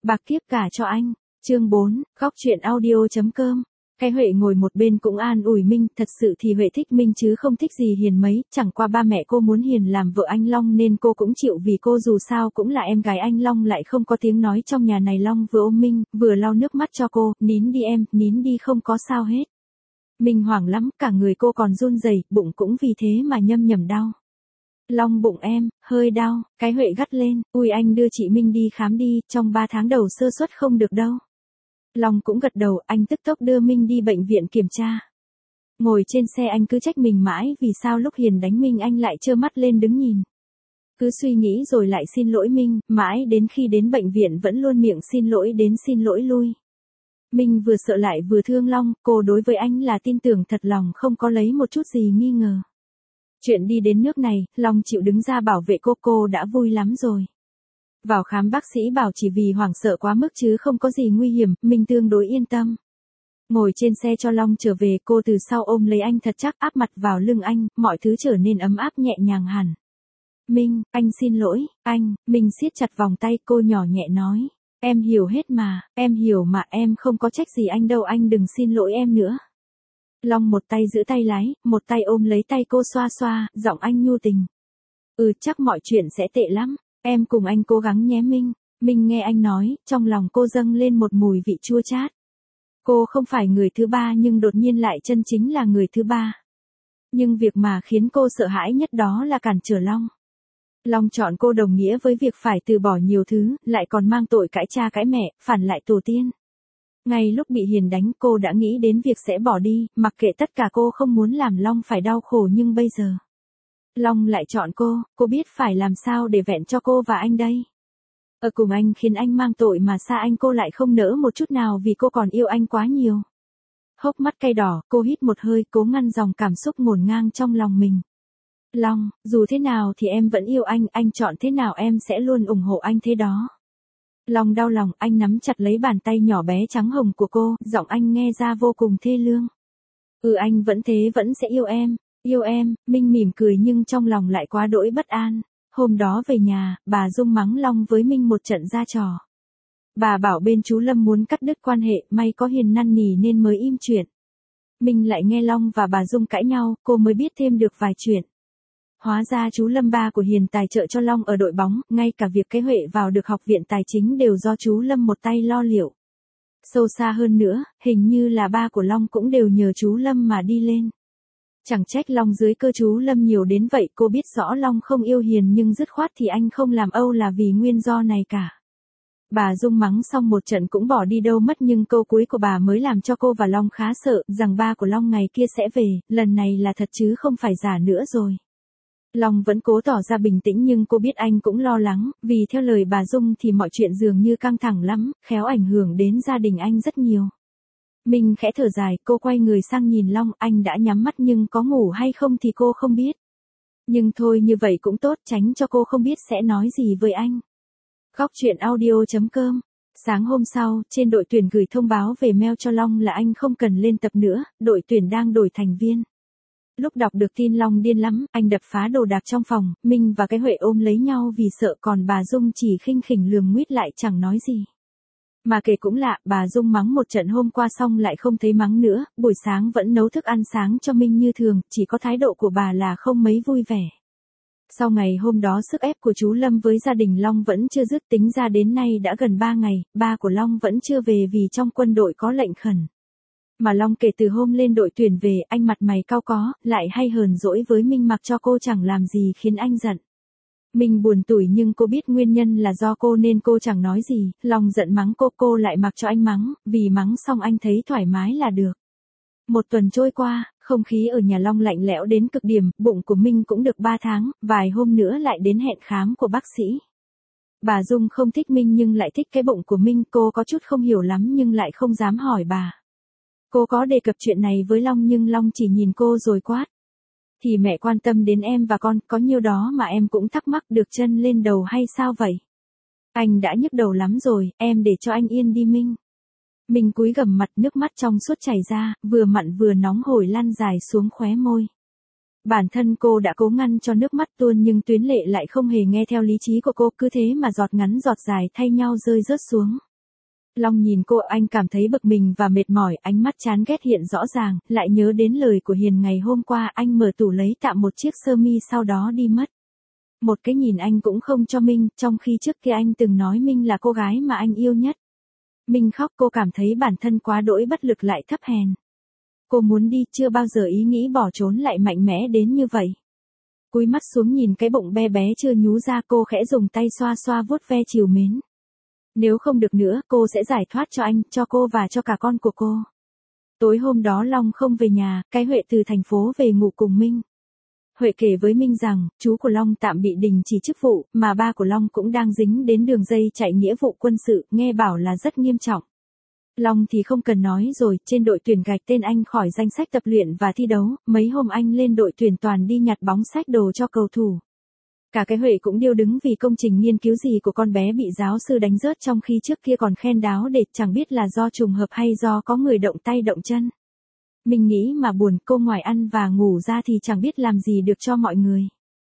Bạc kiếp cả cho anh. Chương 4, góc chuyện audio.com. Cái Huệ ngồi một bên cũng an ủi Minh, thật sự thì Huệ thích Minh chứ không thích gì Hiền mấy, chẳng qua ba mẹ cô muốn Hiền làm vợ anh Long nên cô cũng chịu vì cô dù sao cũng là em gái anh Long lại không có tiếng nói trong nhà này. Long vừa ôm Minh, vừa lau nước mắt cho cô, nín đi em, nín đi không có sao hết. Minh hoảng lắm, cả người cô còn run rẩy, bụng cũng vì thế mà nhâm nhẩm đau. Long bụng em, hơi đau, cái Huệ gắt lên, ui anh đưa chị Minh đi khám đi, trong 3 tháng đầu sơ suất không được đâu. Long cũng gật đầu, anh tức tốc đưa Minh đi bệnh viện kiểm tra. Ngồi trên xe anh cứ trách mình mãi vì sao lúc Hiền đánh Minh anh lại trơ mắt lên đứng nhìn. Cứ suy nghĩ rồi lại xin lỗi Minh, mãi đến khi đến bệnh viện vẫn luôn miệng xin lỗi đến xin lỗi lui. Minh vừa sợ lại vừa thương Long, cô đối với anh là tin tưởng thật lòng không có lấy một chút gì nghi ngờ. Chuyện đi đến nước này, Long chịu đứng ra bảo vệ cô đã vui lắm rồi. Vào khám bác sĩ bảo chỉ vì hoảng sợ quá mức chứ không có gì nguy hiểm, Minh tương đối yên tâm. Ngồi trên xe cho Long trở về, cô từ sau ôm lấy anh thật chắc áp mặt vào lưng anh, mọi thứ trở nên ấm áp nhẹ nhàng hẳn. Minh, anh xin lỗi, anh, Minh siết chặt vòng tay cô nhỏ nhẹ nói. Em hiểu hết mà, em hiểu mà, em không có trách gì anh đâu, anh đừng xin lỗi em nữa. Long một tay giữ tay lái, một tay ôm lấy tay cô xoa xoa, giọng anh nhu tình. Chắc mọi chuyện sẽ tệ lắm, em cùng anh cố gắng nhé Minh. Minh nghe anh nói, trong lòng cô dâng lên một mùi vị chua chát. Cô không phải người thứ ba nhưng đột nhiên lại chân chính là người thứ ba. Nhưng việc mà khiến cô sợ hãi nhất đó là cản trở Long. Long chọn cô đồng nghĩa với việc phải từ bỏ nhiều thứ, lại còn mang tội cãi cha cãi mẹ, phản lại tổ tiên. Ngay lúc bị Hiền đánh cô đã nghĩ đến việc sẽ bỏ đi, mặc kệ tất cả cô không muốn làm Long phải đau khổ nhưng bây giờ. Long lại chọn cô biết phải làm sao để vẹn cho cô và anh đây. Ở cùng anh khiến anh mang tội mà xa anh cô lại không nỡ một chút nào vì cô còn yêu anh quá nhiều. Hốc mắt cay đỏ, cô hít một hơi cố ngăn dòng cảm xúc ngổn ngang trong lòng mình. Long, dù thế nào thì em vẫn yêu anh chọn thế nào em sẽ luôn ủng hộ anh thế đó. Long đau lòng, anh nắm chặt lấy bàn tay nhỏ bé trắng hồng của cô, giọng anh nghe ra vô cùng thê lương. Anh vẫn thế vẫn sẽ yêu em, Minh mỉm cười nhưng trong lòng lại quá đỗi bất an. Hôm đó về nhà, bà Dung mắng Long với Minh một trận ra trò. Bà bảo bên chú Lâm muốn cắt đứt quan hệ, may có Hiền năn nỉ nên mới im chuyện. Minh lại nghe Long và bà Dung cãi nhau, cô mới biết thêm được vài chuyện. Hóa ra chú Lâm ba của Hiền tài trợ cho Long ở đội bóng, ngay cả việc cái Huệ vào được học viện tài chính đều do chú Lâm một tay lo liệu. Sâu xa hơn nữa, hình như là ba của Long cũng đều nhờ chú Lâm mà đi lên. Chẳng trách Long dưới cơ chú Lâm nhiều đến vậy, cô biết rõ Long không yêu Hiền nhưng dứt khoát thì anh không làm Âu là vì nguyên do này cả. Bà Dung mắng xong một trận cũng bỏ đi đâu mất nhưng câu cuối của bà mới làm cho cô và Long khá sợ, rằng ba của Long ngày kia sẽ về, lần này là thật chứ không phải giả nữa rồi. Long vẫn cố tỏ ra bình tĩnh nhưng cô biết anh cũng lo lắng, vì theo lời bà Dung thì mọi chuyện dường như căng thẳng lắm, khéo ảnh hưởng đến gia đình anh rất nhiều. Minh khẽ thở dài, cô quay người sang nhìn Long, anh đã nhắm mắt nhưng có ngủ hay không thì cô không biết. Nhưng thôi như vậy cũng tốt, tránh cho cô không biết sẽ nói gì với anh. Góc chuyện audio.com. Sáng hôm sau, trên đội tuyển gửi thông báo về mail cho Long là anh không cần lên tập nữa, đội tuyển đang đổi thành viên. Lúc đọc được tin Long điên lắm, anh đập phá đồ đạc trong phòng, Minh và cái Huệ ôm lấy nhau vì sợ còn bà Dung chỉ khinh khỉnh lườm nguýt lại chẳng nói gì. Mà kể cũng lạ, bà Dung mắng một trận hôm qua xong lại không thấy mắng nữa, buổi sáng vẫn nấu thức ăn sáng cho Minh như thường, chỉ có thái độ của bà là không mấy vui vẻ. Sau ngày hôm đó sức ép của chú Lâm với gia đình Long vẫn chưa dứt, tính ra đến nay đã gần 3 ngày, ba của Long vẫn chưa về vì trong quân đội có lệnh khẩn. Mà Long kể từ hôm lên đội tuyển về, anh mặt mày cau có, lại hay hờn dỗi với Minh mặc cho cô chẳng làm gì khiến anh giận. Minh buồn tủi nhưng cô biết nguyên nhân là do cô nên cô chẳng nói gì, Long giận mắng cô lại mặc cho anh mắng, vì mắng xong anh thấy thoải mái là được. Một tuần trôi qua, không khí ở nhà Long lạnh lẽo đến cực điểm, bụng của Minh cũng được 3 tháng, vài hôm nữa lại đến hẹn khám của bác sĩ. Bà Dung không thích Minh nhưng lại thích cái bụng của Minh, cô có chút không hiểu lắm nhưng lại không dám hỏi bà. Cô có đề cập chuyện này với Long nhưng Long chỉ nhìn cô rồi quát. Thì mẹ quan tâm đến em và con, có nhiêu đó mà em cũng thắc mắc được chân lên đầu hay sao vậy? Anh đã nhức đầu lắm rồi, em để cho anh yên đi Minh. Minh cúi gằm mặt, nước mắt trong suốt chảy ra, vừa mặn vừa nóng hổi lăn dài xuống khóe môi. Bản thân cô đã cố ngăn cho nước mắt tuôn nhưng tuyến lệ lại không hề nghe theo lý trí của cô, cứ thế mà giọt ngắn giọt dài thay nhau rơi rớt xuống. Long nhìn cô, anh cảm thấy bực mình và mệt mỏi, ánh mắt chán ghét hiện rõ ràng, lại nhớ đến lời của Hiền ngày hôm qua, anh mở tủ lấy tạm một chiếc sơ mi sau đó đi mất. Một cái nhìn anh cũng không cho Minh, trong khi trước kia anh từng nói Minh là cô gái mà anh yêu nhất. Minh khóc, cô cảm thấy bản thân quá đỗi bất lực lại thấp hèn. Cô muốn đi, chưa bao giờ ý nghĩ bỏ trốn lại mạnh mẽ đến như vậy. Cúi mắt xuống nhìn cái bụng bé bé chưa nhú ra, cô khẽ dùng tay xoa xoa vuốt ve trìu mến. Nếu không được nữa, cô sẽ giải thoát cho anh, cho cô và cho cả con của cô. Tối hôm đó Long không về nhà, cái Huệ từ thành phố về ngủ cùng Minh. Huệ kể với Minh rằng, chú của Long tạm bị đình chỉ chức vụ, mà ba của Long cũng đang dính đến đường dây chạy nghĩa vụ quân sự, nghe bảo là rất nghiêm trọng. Long thì không cần nói rồi, trên đội tuyển gạch tên anh khỏi danh sách tập luyện và thi đấu, mấy hôm anh lên đội tuyển toàn đi nhặt bóng xách đồ cho cầu thủ. Cả cái Huệ cũng điêu đứng vì công trình nghiên cứu gì của con bé bị giáo sư đánh rớt, trong khi trước kia còn khen đáo để, chẳng biết là do trùng hợp hay do có người động tay động chân. Mình nghĩ mà buồn, cô ngoài ăn và ngủ ra thì chẳng biết làm gì được cho mọi người.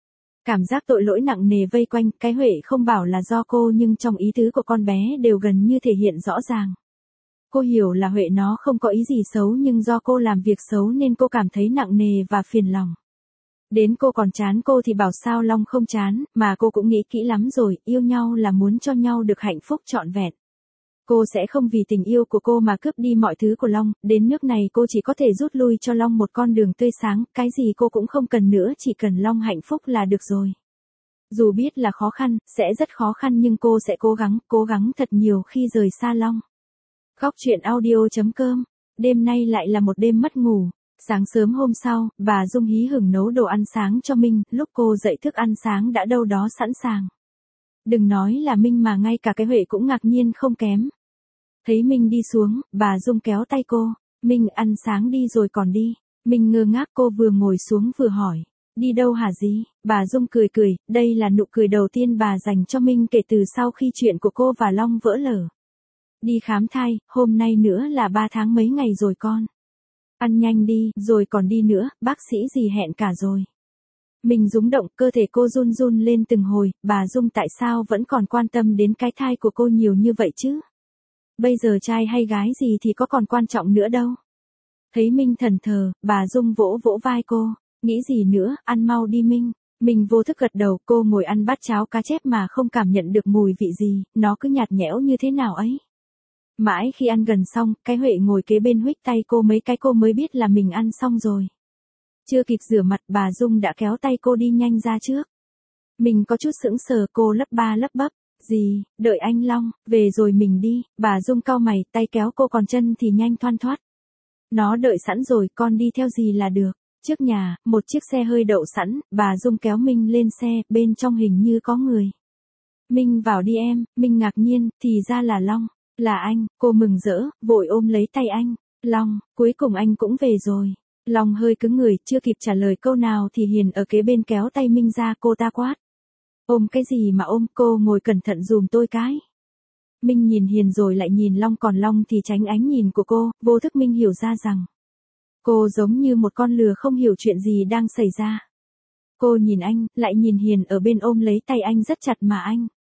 Cảm giác tội lỗi nặng nề vây quanh, cái Huệ không bảo là do cô nhưng trong ý tứ của con bé đều gần như thể hiện rõ ràng. Cô hiểu là Huệ nó không có ý gì xấu nhưng do cô làm việc xấu nên cô cảm thấy nặng nề và phiền lòng. Đến cô còn chán cô thì bảo sao Long không chán, mà cô cũng nghĩ kỹ lắm rồi, yêu nhau là muốn cho nhau được hạnh phúc trọn vẹn. Cô sẽ không vì tình yêu của cô mà cướp đi mọi thứ của Long, đến nước này cô chỉ có thể rút lui cho Long một con đường tươi sáng, cái gì cô cũng không cần nữa, chỉ cần Long hạnh phúc là được rồi. Dù biết là khó khăn, sẽ rất khó khăn nhưng cô sẽ cố gắng thật nhiều khi rời xa Long. Góc truyện audio.com. Đêm nay lại là một đêm mất ngủ. Sáng sớm hôm sau, bà Dung hí hửng nấu đồ ăn sáng cho Minh, lúc cô dậy thức ăn sáng đã đâu đó sẵn sàng. Đừng nói là Minh mà ngay cả cái Huệ cũng ngạc nhiên không kém. Thấy Minh đi xuống, bà Dung kéo tay cô, Minh ăn sáng đi rồi còn đi. Minh ngơ ngác, cô vừa ngồi xuống vừa hỏi, đi đâu hả dì? Bà Dung cười cười, đây là nụ cười đầu tiên bà dành cho Minh kể từ sau khi chuyện của cô và Long vỡ lở. Đi khám thai, hôm nay nữa là 3 tháng mấy ngày rồi con. Ăn nhanh đi, rồi còn đi nữa, bác sĩ gì hẹn cả rồi. Mình rúng động, cơ thể cô run run lên từng hồi, bà Dung tại sao vẫn còn quan tâm đến cái thai của cô nhiều như vậy chứ? Bây giờ trai hay gái gì thì có còn quan trọng nữa đâu. Thấy Minh thẫn thờ, bà Dung vỗ vỗ vai cô, nghĩ gì nữa, ăn mau đi Minh. Mình vô thức gật đầu, cô ngồi ăn bát cháo cá chép mà không cảm nhận được mùi vị gì, nó cứ nhạt nhẽo như thế nào ấy. Mãi khi ăn gần xong, cái Huệ ngồi kế bên huých tay cô mấy cái cô mới biết là mình ăn xong rồi. Chưa kịp rửa mặt bà Dung đã kéo tay cô đi nhanh ra trước. Mình có chút sững sờ, cô lắp ba lắp bắp, gì, đợi anh Long, về rồi mình đi, bà Dung cau mày, tay kéo cô còn chân thì nhanh thoăn thoắt. Nó đợi sẵn rồi, con đi theo gì là được. Trước nhà, một chiếc xe hơi đậu sẵn, bà Dung kéo Minh lên xe, bên trong hình như có người. Minh vào đi em, Minh ngạc nhiên, thì ra là Long. Là anh, cô mừng rỡ, vội ôm lấy tay anh. Long, cuối cùng anh cũng về rồi. Long hơi cứng người, chưa kịp trả lời câu nào thì Hiền ở kế bên kéo tay Minh ra, cô ta quát. Ôm cái gì mà ôm, cô ngồi cẩn thận dùm tôi cái. Minh nhìn Hiền rồi lại nhìn Long, còn Long thì tránh ánh nhìn của cô, vô thức Minh hiểu ra rằng cô giống như một con lừa không hiểu chuyện gì đang xảy ra. Cô nhìn anh, lại nhìn Hiền ở bên ôm lấy tay anh rất chặt mà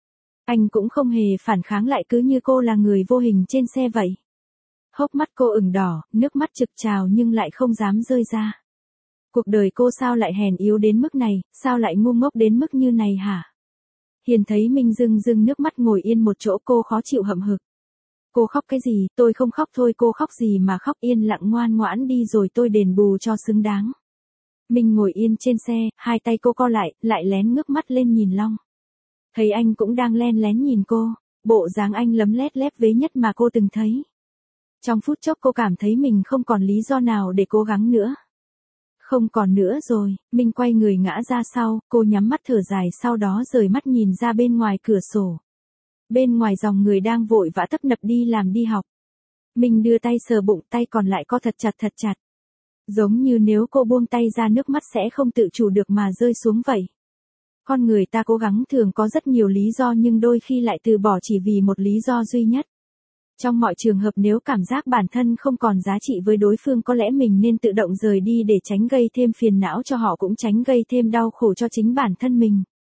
anh cũng không hề phản kháng lại, cứ như cô là người vô hình trên xe vậy. Hốc mắt cô ửng đỏ, nước mắt trực trào nhưng lại không dám rơi ra. Cuộc đời cô sao lại hèn yếu đến mức này, sao lại ngu ngốc đến mức như này hả? Hiền thấy Minh rưng rưng nước mắt ngồi yên một chỗ, cô khó chịu hậm hực. Cô khóc cái gì, tôi không khóc thôi, cô khóc gì mà khóc, yên lặng ngoan ngoãn đi rồi tôi đền bù cho xứng đáng. Minh ngồi yên trên xe, hai tay cô co lại lén ngước mắt lên nhìn Long. Thấy anh cũng đang len lén nhìn cô, bộ dáng anh lấm lét lép vế nhất mà cô từng thấy. Trong phút chốc cô cảm thấy mình không còn lý do nào để cố gắng nữa. Không còn nữa rồi, Minh quay người ngã ra sau, cô nhắm mắt thở dài, sau đó rời mắt nhìn ra bên ngoài cửa sổ. Bên ngoài dòng người đang vội vã tấp nập đi làm đi học. Minh đưa tay sờ bụng, tay còn lại co thật chặt. Giống như nếu cô buông tay ra nước mắt sẽ không tự chủ được mà rơi xuống vậy. Con người ta cố gắng thường có rất nhiều lý do nhưng đôi khi lại từ bỏ chỉ vì một lý do duy nhất. Trong mọi trường hợp nếu cảm giác bản thân không còn giá trị với đối phương có lẽ mình nên tự động rời đi để tránh gây thêm phiền não cho họ cũng tránh gây thêm đau khổ cho chính bản thân mình.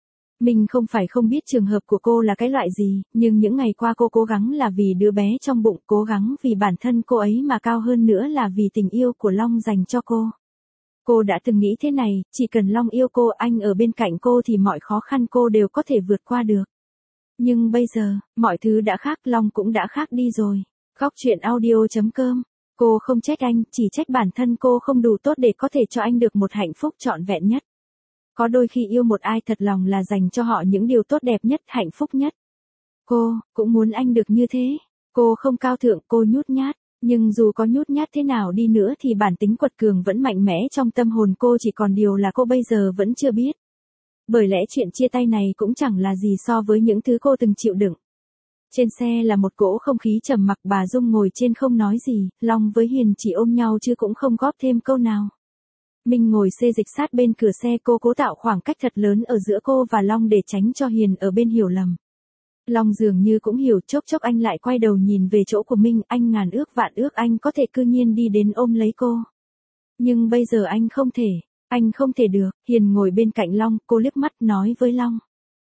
Mình không phải không biết trường hợp của cô là cái loại gì, nhưng những ngày qua cô cố gắng là vì đứa bé trong bụng, cố gắng vì bản thân cô ấy mà cao hơn nữa là vì tình yêu của Long dành cho cô. Cô đã từng nghĩ thế này, chỉ cần Long yêu cô, anh ở bên cạnh cô thì mọi khó khăn cô đều có thể vượt qua được. Nhưng bây giờ, mọi thứ đã khác, Long cũng đã khác đi rồi. Góc truyện audio.com. Cô không trách anh, chỉ trách bản thân cô không đủ tốt để có thể cho anh được một hạnh phúc trọn vẹn nhất. Có đôi khi yêu một ai thật lòng là dành cho họ những điều tốt đẹp nhất, hạnh phúc nhất. Cô cũng muốn anh được như thế. Cô không cao thượng, cô nhút nhát. Nhưng dù có nhút nhát thế nào đi nữa thì bản tính quật cường vẫn mạnh mẽ trong tâm hồn cô, chỉ còn điều là cô bây giờ vẫn chưa biết. Bởi lẽ chuyện chia tay này cũng chẳng là gì so với những thứ cô từng chịu đựng. Trên xe là một cỗ không khí trầm mặc, bà Dung ngồi trên không nói gì, Long với Hiền chỉ ôm nhau chứ cũng không góp thêm câu nào. Minh ngồi xê dịch sát bên cửa xe, cô cố tạo khoảng cách thật lớn ở giữa cô và Long để tránh cho Hiền ở bên hiểu lầm. Long dường như cũng hiểu, chốc chốc anh lại quay đầu nhìn về chỗ của Minh, anh ngàn ước vạn ước anh có thể cư nhiên đi đến ôm lấy cô. Nhưng bây giờ anh không thể được. Hiền ngồi bên cạnh Long, cô liếc mắt nói với Long.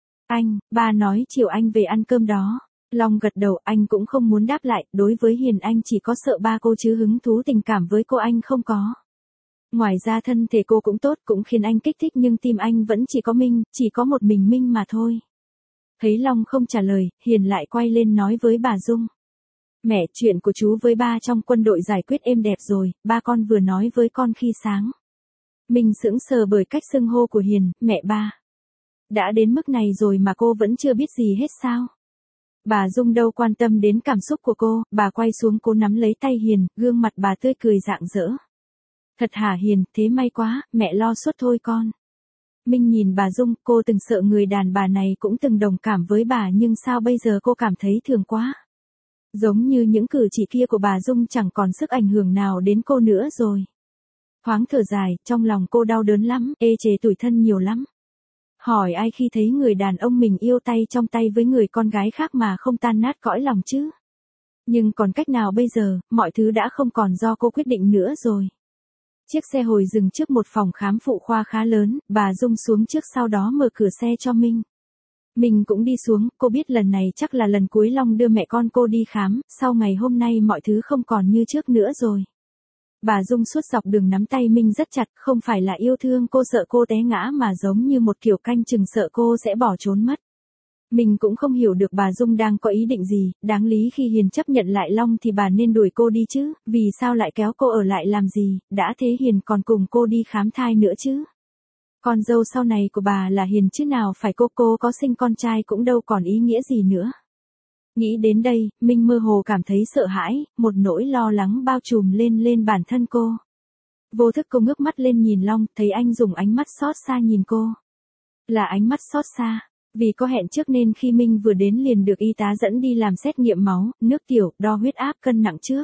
Ba nói chiều anh về ăn cơm đó. Long gật đầu, anh cũng không muốn đáp lại, đối với Hiền anh chỉ có sợ ba cô chứ hứng thú tình cảm với cô anh không có. Ngoài ra thân thể cô cũng tốt, cũng khiến anh kích thích, nhưng tim anh vẫn chỉ có Minh, chỉ có một mình Minh mà thôi. Thấy Long không trả lời, Hiền lại quay lên nói với bà Dung. Mẹ, chuyện của chú với ba trong quân đội giải quyết êm đẹp rồi, ba con vừa nói với con khi sáng. Minh sững sờ bởi cách xưng hô của Hiền, mẹ ba. Đã đến mức này rồi mà cô vẫn chưa biết gì hết sao? Bà Dung đâu quan tâm đến cảm xúc của cô, bà quay xuống cố nắm lấy tay Hiền, gương mặt bà tươi cười rạng rỡ. Thật hả Hiền, thế may quá, mẹ lo suốt thôi con. Minh nhìn bà Dung, cô từng sợ người đàn bà này cũng từng đồng cảm với bà, nhưng sao bây giờ cô cảm thấy thường quá. Giống như những cử chỉ kia của bà Dung chẳng còn sức ảnh hưởng nào đến cô nữa rồi. Thoáng thở dài, trong lòng cô đau đớn lắm, ê chề tủi thân nhiều lắm. Hỏi ai khi thấy người đàn ông mình yêu tay trong tay với người con gái khác mà không tan nát cõi lòng chứ. Nhưng còn cách nào bây giờ, mọi thứ đã không còn do cô quyết định nữa rồi. Chiếc xe hồi dừng trước một phòng khám phụ khoa khá lớn, bà Dung xuống trước sau đó mở cửa xe cho Minh. Mình cũng đi xuống, cô biết lần này chắc là lần cuối Long đưa mẹ con cô đi khám, sau ngày hôm nay mọi thứ không còn như trước nữa rồi. Bà Dung suốt dọc đường nắm tay Minh rất chặt, không phải là yêu thương cô sợ cô té ngã mà giống như một kiểu canh chừng sợ cô sẽ bỏ trốn mất. Mình cũng không hiểu được bà Dung đang có ý định gì, đáng lý khi Hiền chấp nhận lại Long thì bà nên đuổi cô đi chứ, vì sao lại kéo cô ở lại làm gì, đã thế Hiền còn cùng cô đi khám thai nữa chứ. Con dâu sau này của bà là Hiền chứ nào phải cô có sinh con trai cũng đâu còn ý nghĩa gì nữa. Nghĩ đến đây, Minh mơ hồ cảm thấy sợ hãi, một nỗi lo lắng bao trùm lên bản thân cô. Vô thức cô ngước mắt lên nhìn Long, thấy anh dùng ánh mắt xót xa nhìn cô. Là ánh mắt xót xa, vì có hẹn trước nên khi Minh vừa đến liền được y tá dẫn đi làm xét nghiệm máu, nước tiểu, đo huyết áp, cân nặng trước.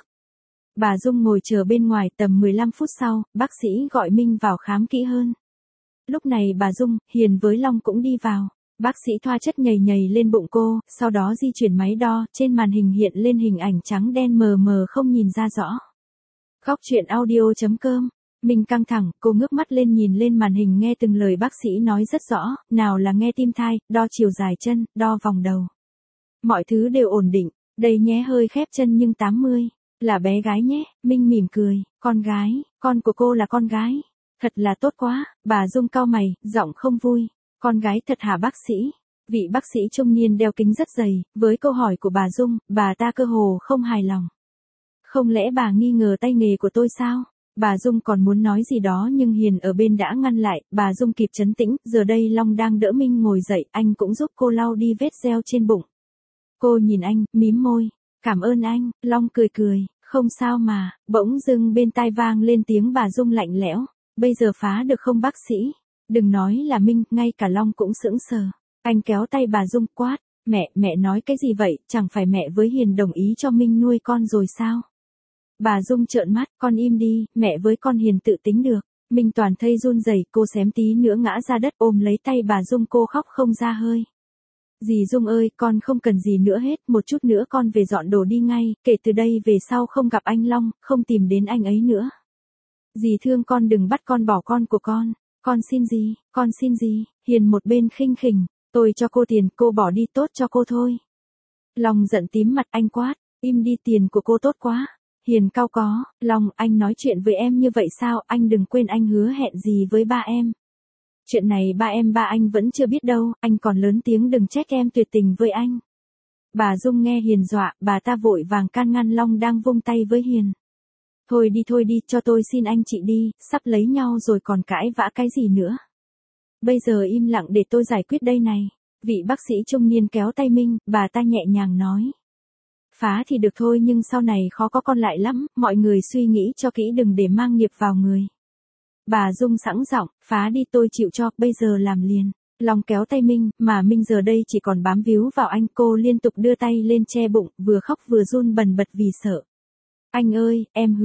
Bà Dung ngồi chờ bên ngoài, tầm 15 phút sau, bác sĩ gọi Minh vào khám kỹ hơn. Lúc này bà Dung, Hiền với Long cũng đi vào. Bác sĩ thoa chất nhầy nhầy lên bụng cô, sau đó di chuyển máy đo, trên màn hình hiện lên hình ảnh trắng đen mờ mờ không nhìn ra rõ. Góc truyện audio.com. Mình căng thẳng, cô ngước mắt lên nhìn lên màn hình nghe từng lời bác sĩ nói rất rõ, nào là nghe tim thai, đo chiều dài chân, đo vòng đầu. Mọi thứ đều ổn định, đây nhé hơi khép chân nhưng 80, là bé gái nhé, Minh mỉm cười, con gái, con của cô là con gái. Thật là tốt quá, bà Dung cau mày, giọng không vui. Con gái thật hả bác sĩ? Vị bác sĩ trung niên đeo kính rất dày, với câu hỏi của bà Dung, bà ta cơ hồ không hài lòng. Không lẽ bà nghi ngờ tay nghề của tôi sao? Bà Dung còn muốn nói gì đó nhưng Hiền ở bên đã ngăn lại, bà Dung kịp trấn tĩnh, giờ đây Long đang đỡ Minh ngồi dậy, anh cũng giúp cô lau đi vết reo trên bụng. Cô nhìn anh, mím môi, cảm ơn anh, Long cười cười, không sao mà, bỗng dưng bên tai vang lên tiếng bà Dung lạnh lẽo, bây giờ phá được không bác sĩ? Đừng nói là Minh, ngay cả Long cũng sững sờ. Anh kéo tay bà Dung quát, mẹ nói cái gì vậy, chẳng phải mẹ với Hiền đồng ý cho Minh nuôi con rồi sao? Bà Dung trợn mắt, con im đi, mẹ với con Hiền tự tính được. Minh toàn thây run rẩy, cô xém tí nữa ngã ra đất ôm lấy tay bà Dung, cô khóc không ra hơi. Dì Dung ơi, con không cần gì nữa hết, một chút nữa con về dọn đồ đi ngay, kể từ đây về sau không gặp anh Long, không tìm đến anh ấy nữa. Dì thương con, đừng bắt con bỏ con của con xin gì, Hiền một bên khinh khỉnh, Tôi cho cô tiền, cô bỏ đi tốt cho cô thôi. Long giận tím mặt, anh quát, im đi, tiền của cô tốt quá. Hiền cau có, Long, anh nói chuyện với em như vậy sao, anh đừng quên anh hứa hẹn gì với ba em. Chuyện này ba anh vẫn chưa biết đâu, anh còn lớn tiếng đừng trách em tuyệt tình với anh. Bà Dung nghe Hiền dọa, bà ta vội vàng can ngăn Long đang vung tay với Hiền. Thôi đi, cho tôi xin anh chị đi, sắp lấy nhau rồi còn cãi vã cái gì nữa. Bây giờ im lặng để tôi giải quyết đây này. Vị bác sĩ trung niên kéo tay Minh, bà ta nhẹ nhàng nói. Phá thì được thôi nhưng sau này khó có con lại lắm, mọi người suy nghĩ cho kỹ đừng để mang nghiệp vào người. Bà Dung sẵn giọng, phá đi tôi chịu cho, bây giờ làm liền. Long kéo tay Minh, mà Minh giờ đây chỉ còn bám víu vào anh, cô liên tục đưa tay lên che bụng, vừa khóc vừa run bần bật vì sợ. Anh ơi, em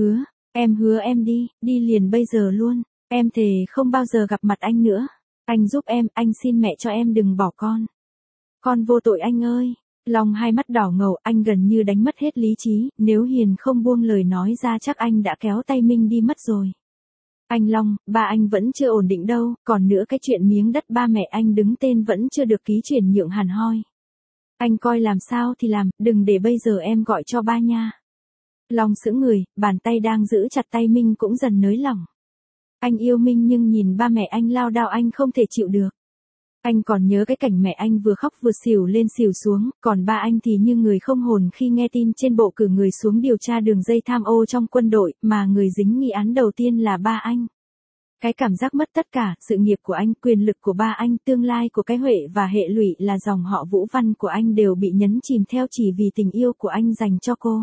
hứa em đi liền bây giờ luôn, em thề không bao giờ gặp mặt anh nữa. Anh giúp em, anh xin mẹ cho em đừng bỏ con. Con vô tội anh ơi. Long hai mắt đỏ ngầu, anh gần như đánh mất hết lý trí, nếu Hiền không buông lời nói ra chắc anh đã kéo tay Minh đi mất rồi. Anh Long, ba anh vẫn chưa ổn định đâu, còn nữa cái chuyện miếng đất ba mẹ anh đứng tên vẫn chưa được ký chuyển nhượng hẳn hoi. Anh coi làm sao thì làm, đừng để bây giờ em gọi cho ba nha. Long sững người, bàn tay đang giữ chặt tay Minh cũng dần nới lỏng. Anh yêu Minh nhưng nhìn ba mẹ anh lao đao anh không thể chịu được. Anh còn nhớ cái cảnh mẹ anh vừa khóc vừa xỉu lên xỉu xuống, còn ba anh thì như người không hồn khi nghe tin trên bộ cử người xuống điều tra đường dây tham ô trong quân đội, mà người dính nghi án đầu tiên là ba anh. Cái cảm giác mất tất cả, sự nghiệp của anh, quyền lực của ba anh, tương lai của cái Huệ và hệ lụy là dòng họ Vũ Văn của anh đều bị nhấn chìm theo chỉ vì tình yêu của anh dành cho cô.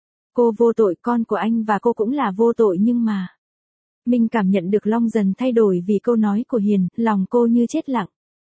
Cô vô tội, con của anh và cô cũng là vô tội nhưng mà... Minh cảm nhận được Long dần thay đổi vì câu nói của Hiền, lòng cô như chết lặng.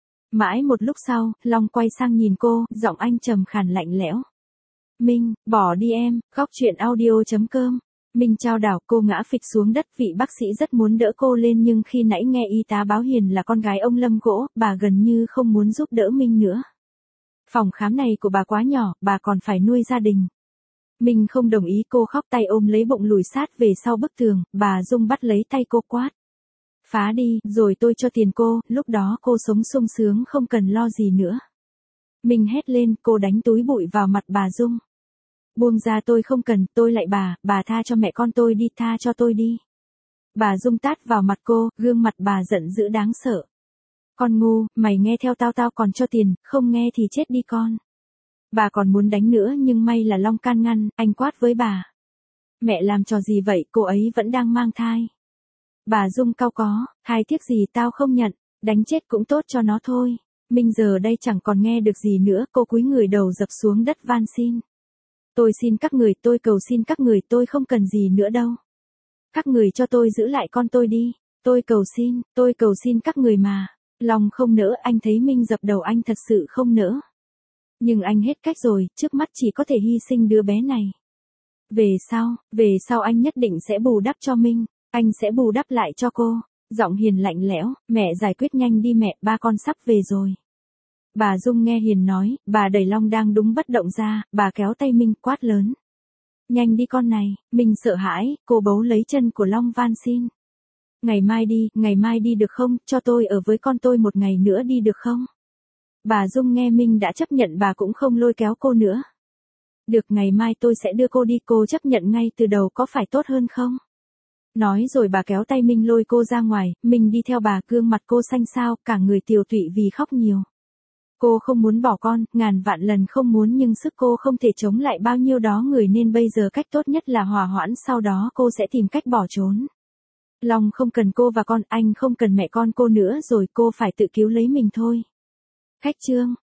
Mãi một lúc sau, Long quay sang nhìn cô, giọng anh trầm khàn lạnh lẽo. Minh, bỏ đi em, góc chuyện audio.com. Minh chao đảo, cô ngã phịch xuống đất, vị bác sĩ rất muốn đỡ cô lên nhưng khi nãy nghe y tá báo Hiền là con gái ông Lâm Gỗ, bà gần như không muốn giúp đỡ Minh nữa. Phòng khám này của bà quá nhỏ, bà còn phải nuôi gia đình. Minh không đồng ý, cô khóc tay ôm lấy bụng lùi sát về sau bức tường, bà Dung bắt lấy tay cô quát. Phá đi, rồi tôi cho tiền cô, lúc đó cô sống sung sướng không cần lo gì nữa. Minh hét lên, cô đánh túi bụi vào mặt bà Dung. Buông ra tôi không cần, tôi lại bà tha cho mẹ con tôi đi, tha cho tôi đi. Bà Dung tát vào mặt cô, gương mặt bà giận dữ đáng sợ. Con ngu, mày nghe theo tao còn cho tiền, không nghe thì chết đi con. Bà còn muốn đánh nữa nhưng may là Long can ngăn, anh quát với bà. Mẹ làm trò gì vậy, cô ấy vẫn đang mang thai. Bà Dung cau có, thai tiếc gì tao không nhận, đánh chết cũng tốt cho nó thôi. Minh giờ đây chẳng còn nghe được gì nữa, cô cúi người đầu dập xuống đất van xin. Tôi xin các người, tôi cầu xin các người, tôi không cần gì nữa đâu. Các người cho tôi giữ lại con tôi đi, tôi cầu xin các người mà. Long không nỡ, anh thấy Minh dập đầu anh thật sự không nỡ. Nhưng anh hết cách rồi, trước mắt chỉ có thể hy sinh đứa bé này. Về sau anh nhất định sẽ bù đắp cho Minh, anh sẽ bù đắp lại cho cô. Giọng Hiền lạnh lẽo, mẹ giải quyết nhanh đi mẹ, ba con sắp về rồi. Bà Dung nghe Hiền nói, bà đẩy Long đang đúng bất động ra, bà kéo tay Minh quát lớn. Nhanh đi con này, Minh sợ hãi, cô bấu lấy chân của Long van xin. Ngày mai đi được không, cho tôi ở với con tôi một ngày nữa đi được không? Bà Dung nghe Minh đã chấp nhận bà cũng không lôi kéo cô nữa. Được, ngày mai tôi sẽ đưa cô đi, cô chấp nhận ngay từ đầu có phải tốt hơn không? Nói rồi bà kéo tay Minh lôi cô ra ngoài, Minh đi theo bà, gương mặt cô xanh xao, cả người tiều tụy vì khóc nhiều. Cô không muốn bỏ con, ngàn vạn lần không muốn nhưng sức cô không thể chống lại bao nhiêu đó người nên bây giờ cách tốt nhất là hòa hoãn, sau đó cô sẽ tìm cách bỏ trốn. Long không cần cô và con, anh không cần mẹ con cô nữa rồi, cô phải tự cứu lấy mình thôi. Khách trương.